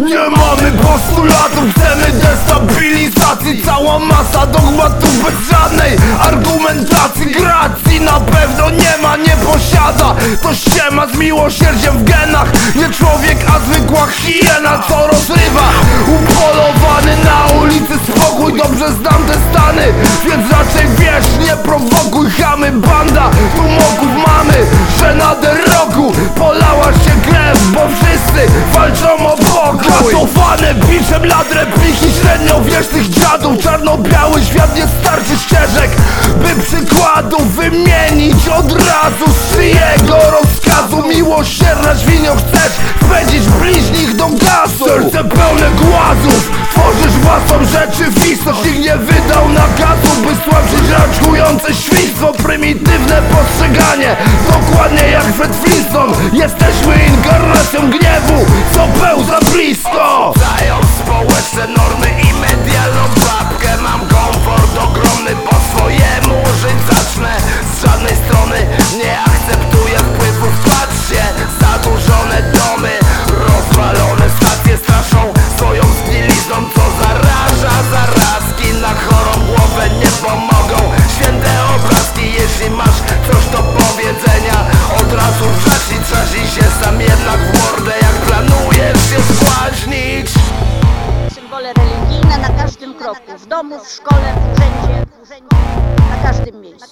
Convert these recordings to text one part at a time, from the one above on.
Nie mamy postulatów, chcemy destabilizacji. Cała masa dogmatów bez żadnej argumentacji. Gracji na pewno nie ma, nie posiada. To ściema z miłosierdziem w genach. Nie człowiek, a zwykła hiena, co rozrywa. Upolowany na ulicy spokój. Dobrze znam te stany, więc raczej wiesz, nie prowokuj. Chamy, banda tłumoków mamy, że na rogu polała się krew, bo wszyscy walczą o pokój. Katowane biczem lat repliki średniowiecznych dziadów. Czarno-biały świat nie starczy ścieżek, by przykładów wymienić od razu. Z czyjego rozkazu miłosierna świnio chcesz wpędzić bliźnich do gazu? Serce pełne głazów, tworzysz własną rzeczywistość. Nikt nie wydał nakazu, by stłamsić raczkujące świństwo. Prymitywne postrzeganie, dokładnie jak Fred Flintstone. Jesteśmy inkarnacją gniewu, co pełza blisko. Dają społeczne normy i medialną babkę. Mam komfort ogromny, po swojemu żyć zacznę. Z żadnej strony nie akceptuję wpływów. Patrzcie, zadłużone domy, rozwalone stacje straszą swoją zgnilizną, co zaraża. Zarazki na chorą głowę nie pomogą święte obrazki. Jeśli masz coś do powiedzenia, od razu trzaśnij się sam jednak w mordę, jak planujesz się zbłaźnić. Symbole religijne na każdym kroku, w domu, w szkole, w urzędzie, na każdym miejscu.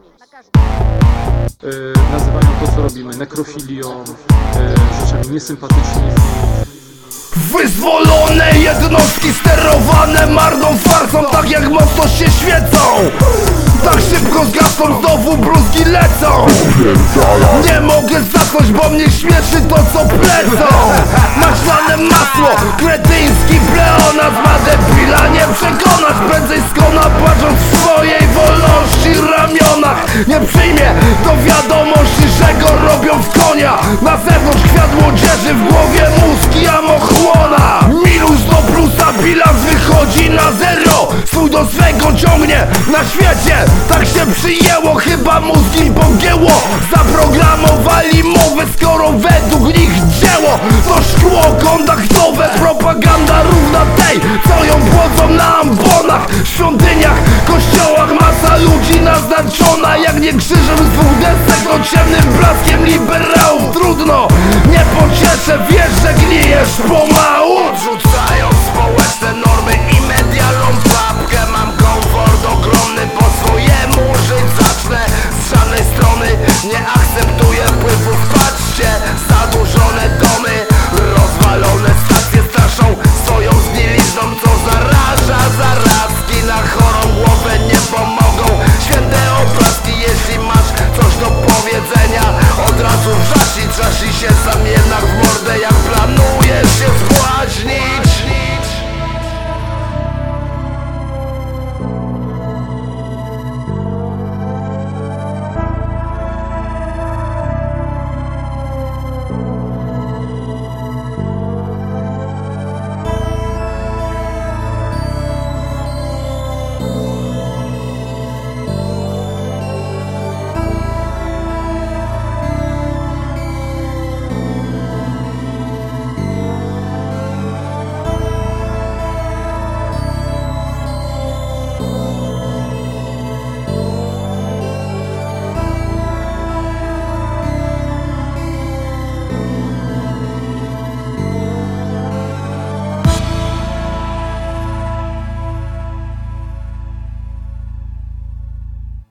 Nazywają to, co robimy, nekrofilią, rzeczami niesympatycznymi. Wyzwolone jednostki sterowane marną farsą. Tak jak mocno się świecą, tak szybko zgasną, znowu bluzgi lecą. Nie mogę zasnąć, bo mnie śmieszy to, co plecą. Maślane masło, kretyński pleonazm. Ma debila nie przekonasz, prędzej skona płacząc w swojej wolności ramionach. Nie przyjmie do wiadomości, że go robią w konia. Na zewnątrz kwiat młodzieży, w głowie mózg i amochłona. Minus do plusa, bilans wychodzi na zero. Swój do swego ciągnie na świecie, tak się przyjęło. Chyba mózg im pogięło. Zaprogramowali mowę, skoro według nich dzieło to szkło kontaktowe. Propaganda równa tej, co ją płodzą na ambonach, świątyniach, kościołach. Masa ludzi naznaczona jak nie krzyżem z dwóch desek, to ciemnym blaskiem liberałów. Trudno, nie pocieszę, wiesz, że gnijesz po